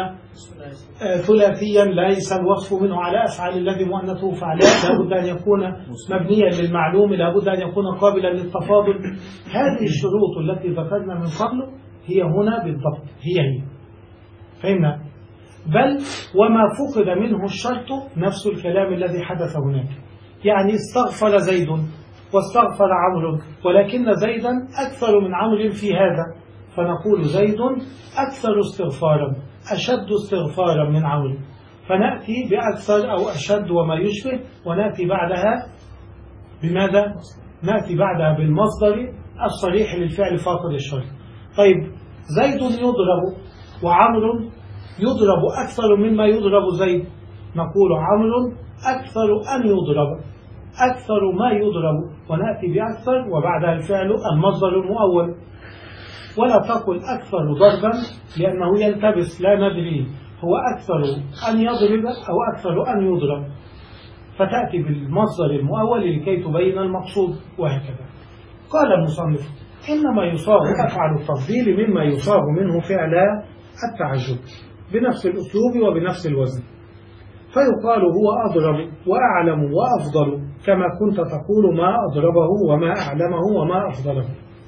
Speaker 2: ثلاثيا ليس الوصف منه على أفعال الذي مؤنثه فعلات، لابد أن يكون مبنيا للمعلوم، لابد أن يكون قابلا للتفاضل. هذه الشروط التي ذكرنا من قبل هي هنا بالضبط، هي هي. فهمنا؟ بل وما فقد منه الشرط نفس الكلام الذي حدث هناك. يعني استغفر زيد واستغفر عمرو، ولكن زيدا أكثر من عمرو في هذا، فنقول زيد أكثر استغفارا، أشد استغفارا من عمرو، فنأتي بأكثر أو أشد وما يشبه، ونأتي بعدها بماذا؟ نأتي بعدها بالمصدر الصريح للفعل فاقد الشرط. طيب زيد يضرب وعمرو يضرب أكثر مما يضرب زيد، نقول عمرو أكثر أن يضرب، أكثر ما يضرب، ونأتي بأكثر وبعدها الفعل المصدر المؤول. ولا تقل أكثر ضربا لأنه يلتبس، لا ندري هو أكثر أن يضرب أو أكثر أن يضرب، فتأتي بالمصدر المؤول لكي تبين المقصود، وهكذا. قال المصنف إنما يصاغ أفعل التفضيل مما يصاغ منه فعل التعجب بنفس الأسلوب وبنفس الوزن، فيقال هو أضرب وأعلم وأفضل، كما كنت تقول ما أضربه وما أعلمه وما أفضله.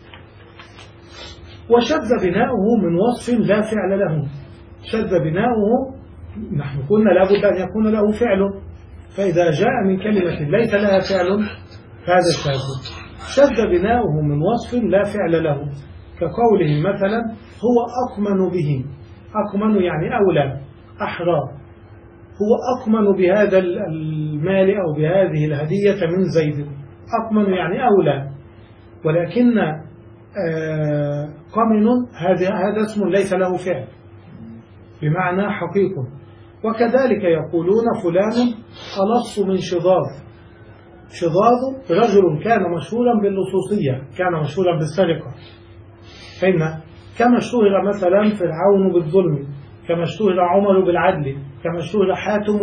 Speaker 2: وشذ بناؤه من وصف لا فعل له. شذ بناؤه، نحن قلنا لابد أن يكون له فعل، فإذا جاء من كلمة ليس لها فعل هذا الشاذ. شذ بناؤه من وصف لا فعل له، كقوله مثلا هو أقمن به. أقمن يعني أولى، أحرى، هو أقمن بهذا المال أو بهذه الهدية من زيد. أقمن يعني أولى، ولكن قمن هذا هذا اسم ليس له فعل بمعنى حقيق. وكذلك يقولون فلان ألص من شظاظ. شظاظ رجل كان مشهورا باللصوصية، كان مشهورا بالسرقة. فإن كما اشتهر مثلا فرعون بالظلم، كما اشتهر عمر بالعدل، كما اشتهر حاتم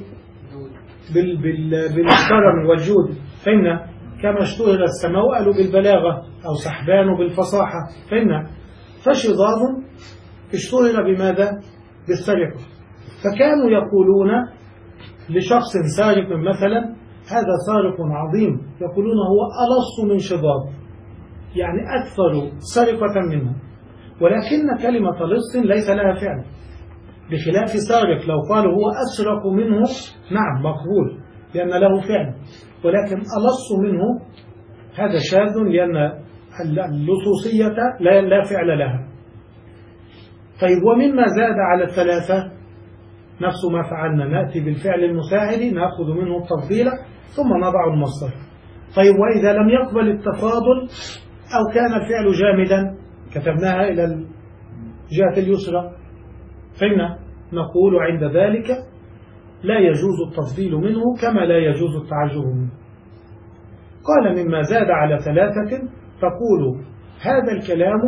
Speaker 2: بالكرم والجود. فإن كما اشتهر السموأل بالبلاغة أو سحبان بالفصاحة. فإن فشظاظ اشتهر بماذا؟ بالسرقة. فكانوا يقولون لشخص سارق مثلا هذا سارق عظيم، يقولون هو ألص من شظاظ، يعني أكثر سرقة منه. ولكن كلمة لص ليس لها فعل، بخلاف سارق لو قالوا هو أسرق منه نعم مقبول لأن له فعل، ولكن ألص منه هذا شاذ لأن اللصوصية لا فعل لها. طيب ومما زاد على الثلاثة نفس ما فعلنا، نأتي بالفعل المساعد نأخذ منه التفضيل ثم نضع المصدر. طيب وإذا لم يقبل التفاضل أو كان الفعل جامدا كتبناها إلى الجهة اليسرى، فإن نقول عند ذلك لا يجوز التفضيل منه كما لا يجوز التعجب منه. قال مما زاد على ثلاثة تقول هذا الكلام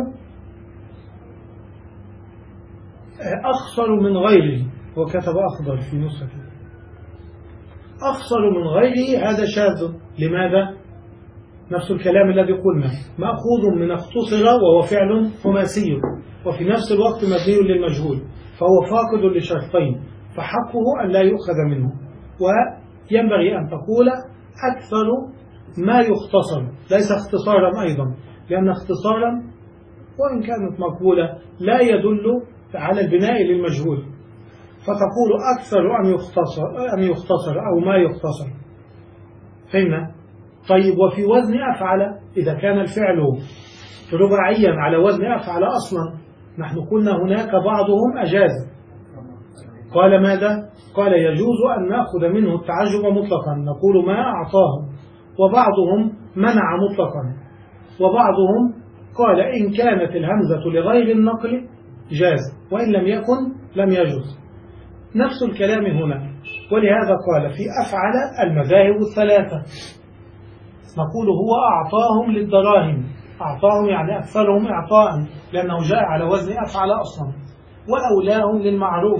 Speaker 2: أخصر من غيره، وكتب أخضر في نسخته، أخصر من غيره، هذا شاذ. لماذا؟ نفس الكلام الذي قلنا مأخوذ من اختصر وهو فعل خماسي، وفي نفس الوقت مبني للمجهول، فهو فاقد لشرطين، فحقه أن لا يؤخذ منه. وينبغي أن تقول أكثر ما يختصر، ليس اختصارا أيضا، لأن اختصارا وإن كانت مقبولة لا يدل على البناء للمجهول، فتقول أكثر أن يختصر, أن يختصر أو ما يختصر. فهمنا؟ طيب، وفي وزن أفعل إذا كان الفعل رباعيا على وزن أفعل أصلا، نحن قلنا هناك بعضهم أجاز، قال ماذا؟ قال يجوز أن نأخذ منه التعجب مطلقا، نقول ما أعطاه، وبعضهم منع مطلقا، وبعضهم قال إن كانت الهمزة لغير النقل جاز، وإن لم يكن لم يجوز. نفس الكلام هنا، ولهذا قال في أفعل المذاهب الثلاثة، نقول هو أعطاهم للدراهم، أعطاهم يعني أكثرهم إعطاء لأنه جاء على وزن أفعل أصلا، وأولاهم للمعروف،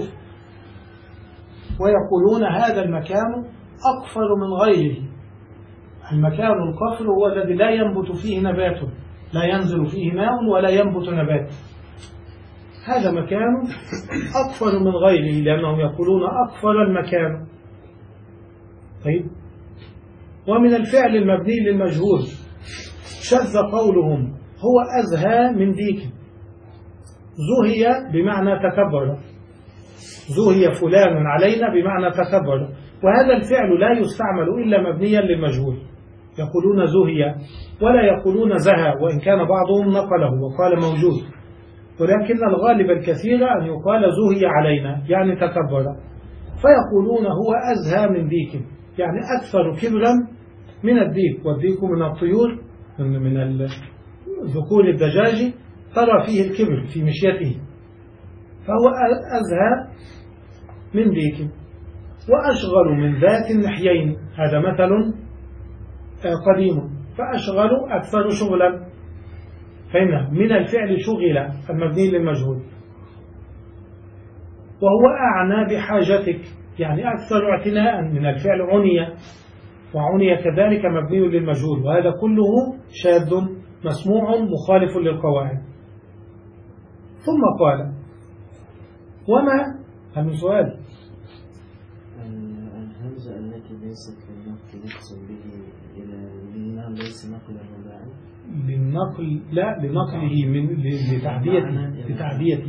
Speaker 2: ويقولون هذا المكان أقفر من غيره. المكان القفر هو الذي لا ينبت فيه نبات، لا ينزل فيه ماء ولا ينبت نبات، هذا مكان أقفر من غيره، لأنهم يقولون أقفر المكان. طيب، ومن الفعل المبني للمجهول شذ قولهم هو أزهى من ديك. زهي بمعنى تكبر، زهي فلان علينا بمعنى تكبر، وهذا الفعل لا يستعمل إلا مبنيا للمجهول، يقولون زهي ولا يقولون زهى، وإن كان بعضهم نقله وقال موجود، ولكن الغالب الكثير أن يقال زهي علينا يعني تكبر، فيقولون هو أزهى من ديك، يعني أكثر كبرا من الديك، والديك من الطيور من الذكور الدجاج ترى فيه الكبر في مشيته، فهو أزهى من ديك. وأشغل من ذات النحيين، هذا مثل قديم، فأشغل أكثر شغلا، فهمنا؟ من الفعل شغل المبني للمجهول. وهو أعنى بحاجتك، يعني أكثر اعتناء، من الفعل عني، وعني كذلك مبني للمجهول، وهذا كله شاذ مسموع مخالف للقواعد. ثم قال وما هل من سؤال؟
Speaker 4: الهمزة التي ليست للنقل يقصد به إلى للنقل ليس نقلا رباعي،
Speaker 2: للنقل لا لنقله من لتعديته لتعديته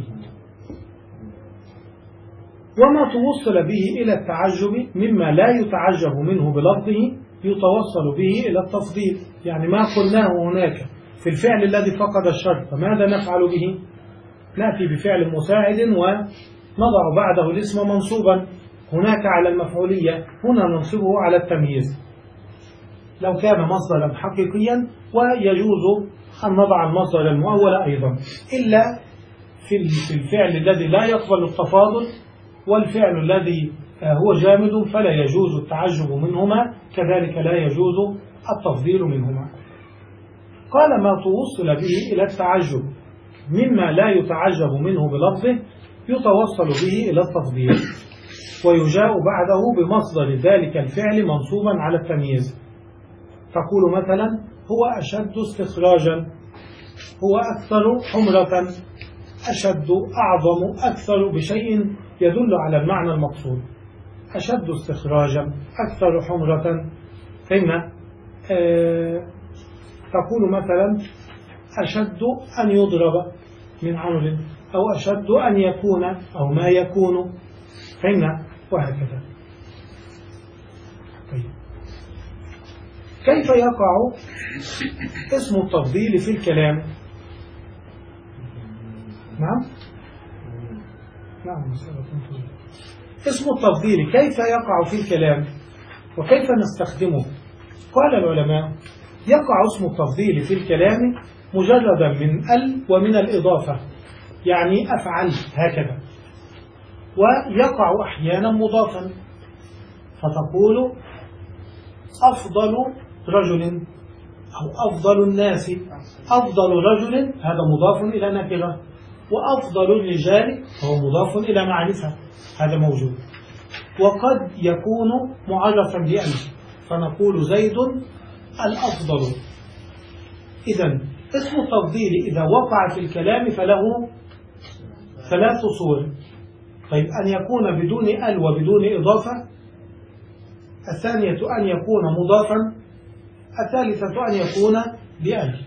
Speaker 2: وما توصل به إلى التعجب مما لا يتعجب منه بلفظه يتوصل به إلى التفضيل، يعني ما قلناه هناك في الفعل الذي فقد الشرط، فماذا نفعل به؟ نأتي بفعل مساعد ونضع بعده الاسم منصوبا، هناك على المفعولية، هنا ننصبه على التمييز لو كان مصدرا حقيقيا، ويجوز أن نضع المصدر المؤول أيضا، إلا في الفعل الذي لا يقبل التفاضل والفعل الذي هو جامد فلا يجوز التعجب منهما، كذلك لا يجوز التفضيل منهما. قال ما توصل به إلى التعجب مما لا يتعجب منه بلفظه يتوصل به إلى التفضيل، ويجاء بعده بمصدر ذلك الفعل منصوبا على التمييز، تقول مثلا هو أشد استخراجا، هو أكثر حمرة، أشد أعظم أكثر بشيء يدل على المعنى المقصود، أشد استخراجا أكثر حمرة. فهمنا؟ أه تقول مثلا أشد أن يضرب من عمر، أو أشد أن يكون أو ما يكون، فهمنا؟ وهكذا. طيب. كيف يقع اسم التفضيل في الكلام؟ نعم نعم اسم التفضيل كيف يقع في الكلام وكيف نستخدمه؟ قال العلماء يقع اسم التفضيل في الكلام مجردا من ال ومن الإضافة، يعني أفعل هكذا، ويقع أحيانا مضافا، فتقول أفضل رجل أو أفضل الناس، أفضل رجل هذا مضاف إلى نكرة، وأفضل الرجال هو مضاف إلى معرفة، هذا موجود. وقد يكون معرفا بألف، فنقول زيد الأفضل. إذن اسم التفضيل إذا وقع في الكلام فله ثلاث صور. طيب أن يكون بدون ال وبدون إضافة، الثانية أن يكون مضافا، الثالثة أن يكون بأل.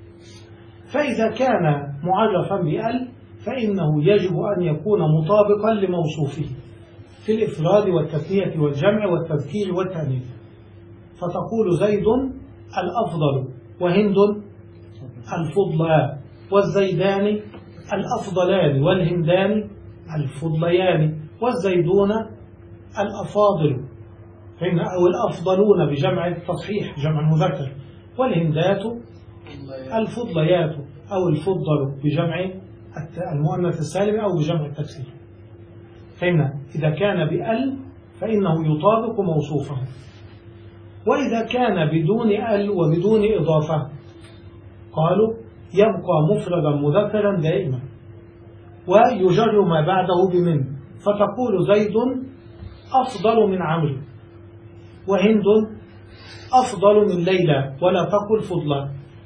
Speaker 2: فإذا كان معرفا بأل فإنه يجب أن يكون مطابقا لموصوفه في الإفراد والتثنية والجمع والتذكير والتأنيث. فتقول زيد الأفضل، وهند الفضلى، والزيدان الأفضلان، والهندان الفضليان، والزيدون الأفاضل، أو الأفضلون بجمع التصحيح جمع المذكر، والهندات الفضليات أو الفضل بجمع المؤنث السالم أو بجمع التكسير. فإن إذا كان بأل فإنه يطابق موصوفه. وإذا كان بدون ال وبدون إضافة قالوا يبقى مفردا مذكرا دائما ويجر ما بعده بمن، فتقول زيد أفضل من عمرو، وهند أفضل من ليلى ولا تقل فضلا،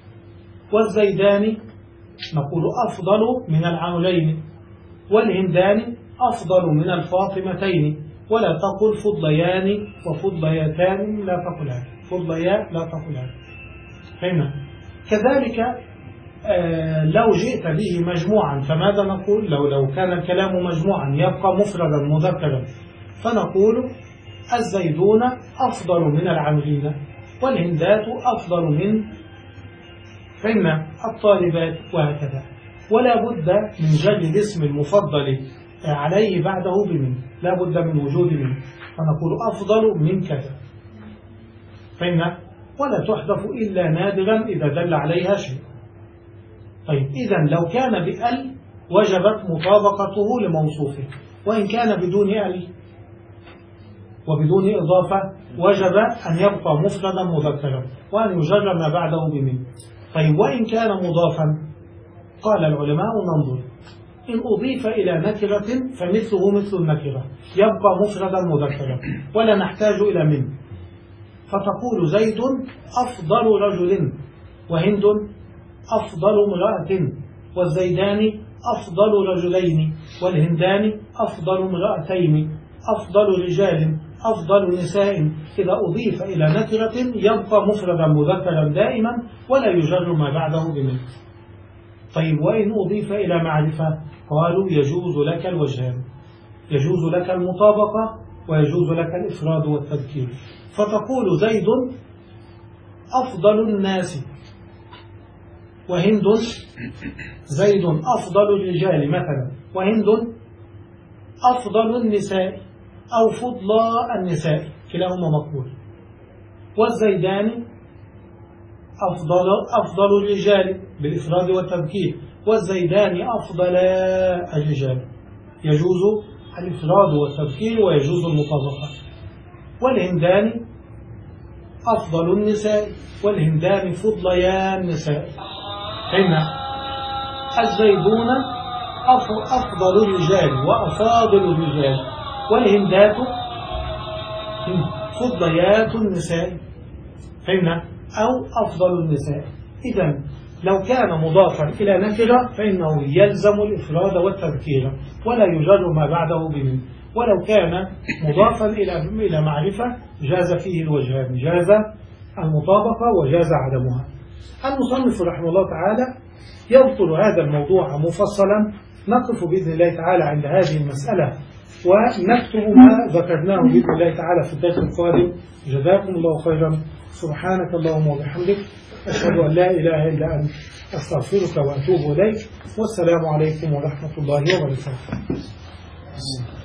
Speaker 2: والزيدان نقول أفضل من العمرين، والهندان أفضل من الفاطمتين ولا تقل فضليان وفضليتان لا تقلان، فضليا لا تقلان. فهمنا؟ كذلك آه لو جئت به مجموعا فماذا نقول؟ لو لو كان الكلام مجموعا يبقى مفردا مذكرا، فنقول الزيدون أفضل من العاملين، والهندات أفضل من فهمنا الطالبات، وهكذا. ولا بد من جر الاسم المفضل عليه بعده بمن، لا بد من وجود منه، فنقول أفضل من كذا، فهمنا؟ ولا تحذف إلا نادرا إذا دل عليها شيء. طيب إذن لو كان بأل وجبت مطابقته لموصوفه، وإن كان بدون أل وبدون إضافة وجب أن يبقى مفردا مذكرا وأن يجر ما بعده بمن. طيب وإن كان مضافا قال العلماء ننظر، إن أضيف إلى نكرة فمثله مثل النكرة يبقى مفردا مذكرا ولا نحتاج إلى من، فتقول زيد أفضل رجل، وهند أفضل امرأة، والزيدان أفضل رجلين، والهندان أفضل امرأتين، أفضل رجال، أفضل نساء. إذا أضيف إلى نكرة يبقى مفردا مذكرا دائما ولا يجر ما بعده بمن. طيب وإن أضيف إلى معرفة قالوا يجوز لك الوجهان، يجوز لك المطابقة ويجوز لك الإفراد والتذكير. فتقول زيد أفضل الناس، وهند زيد أفضل الرجال مثلا، وهند أفضل النساء أو فضلاء النساء، كلاهما مقبول. والزيدان أفضل أفضل الرجال بالإفراد والتذكير، والزيدان أفضل الرجال، يجوز الإفراد والتذكير ويجوز المطابقة. والهندان أفضل النساء، والهندان فضليا النساء. هنا الزيدون أفضل الرجال وأفاضل الرجال، والهندات فضليات النساء، فهمنا؟ أو أفضل النساء. إذن لو كان مضافا إلى نكرة فإنه يلزم الإفراد والتذكير ولا يجر ما بعده بمن، ولو كان مضافا إلى إلى معرفة جاز فيه الوجهان، جاز المطابقة وجاز عدمها. المصنف رحمه الله تعالى يذكر هذا الموضوع مفصلا، نقف بإذن الله تعالى عند هذه المسألة ونكتب ما ذكرناه بإذن الله تعالى في الدرس القادم. جزاكم الله خيرا. سبحانك اللهم وبحمدك، أشهد أن لا إله إلا أنت، أستغفرك وأتوب إليك، والسلام عليكم ورحمة الله وبركاته.